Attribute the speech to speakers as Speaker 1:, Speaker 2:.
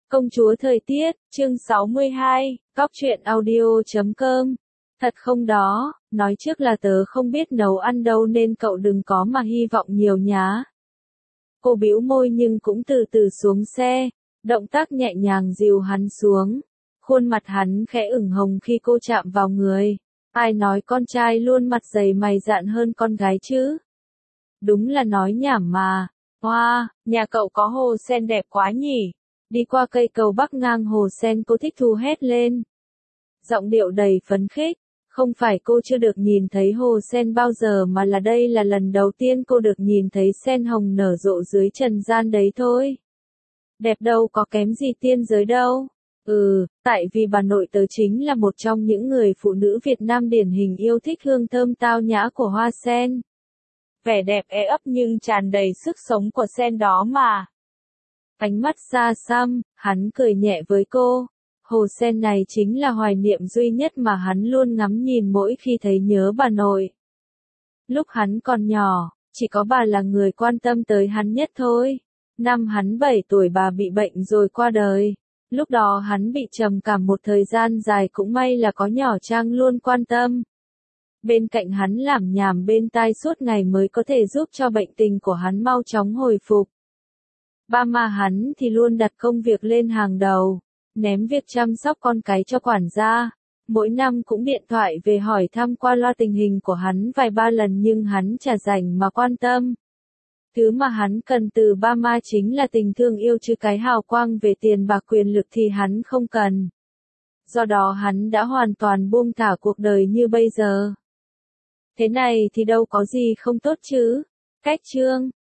Speaker 1: Công chúa thời tiết, chương 62, Cóc truyện audio.com. Thật không đó, nói trước là tớ không biết nấu ăn đâu nên cậu đừng có mà hy vọng nhiều nhá. Cô bĩu môi nhưng cũng từ từ xuống xe, động tác nhẹ nhàng dìu hắn xuống. Khuôn mặt hắn khẽ ửng hồng khi cô chạm vào người. Ai nói con trai luôn mặt dày mày dạn hơn con gái chứ? Đúng là nói nhảm mà. Hoa, nhà cậu có hồ sen đẹp quá nhỉ? Đi qua cây cầu bắc ngang hồ sen cô thích thú hét lên. Giọng điệu đầy phấn khích, không phải cô chưa được nhìn thấy hồ sen bao giờ mà là đây là lần đầu tiên cô được nhìn thấy sen hồng nở rộ dưới trần gian đấy thôi. Đẹp đâu có kém gì tiên giới đâu. Tại vì bà nội tớ chính là một trong những người phụ nữ Việt Nam điển hình yêu thích hương thơm tao nhã của hoa sen. Vẻ đẹp ấp nhưng tràn đầy sức sống của sen đó mà. Ánh mắt xa xăm, hắn cười nhẹ với cô. Hồ sen này chính là hoài niệm duy nhất mà hắn luôn ngắm nhìn mỗi khi thấy nhớ bà nội. Lúc hắn còn nhỏ, chỉ có bà là người quan tâm tới hắn nhất thôi. Năm hắn 7 tuổi bà bị bệnh rồi qua đời. Lúc đó hắn bị trầm cảm một thời gian dài, cũng may là có nhỏ Trang luôn quan tâm. Bên cạnh hắn lảm nhảm bên tai suốt ngày mới có thể giúp cho bệnh tình của hắn mau chóng hồi phục. Ba má hắn thì luôn đặt công việc lên hàng đầu, ném việc chăm sóc con cái cho quản gia. Mỗi năm cũng điện thoại về hỏi thăm qua loa tình hình của hắn vài ba lần nhưng hắn chả rảnh mà quan tâm. Thứ mà hắn cần từ ba má chính là tình thương yêu chứ cái hào quang về tiền bạc quyền lực thì hắn không cần. Do đó hắn đã hoàn toàn buông thả cuộc đời như bây giờ. Thế này thì đâu có gì không tốt chứ. Cách chương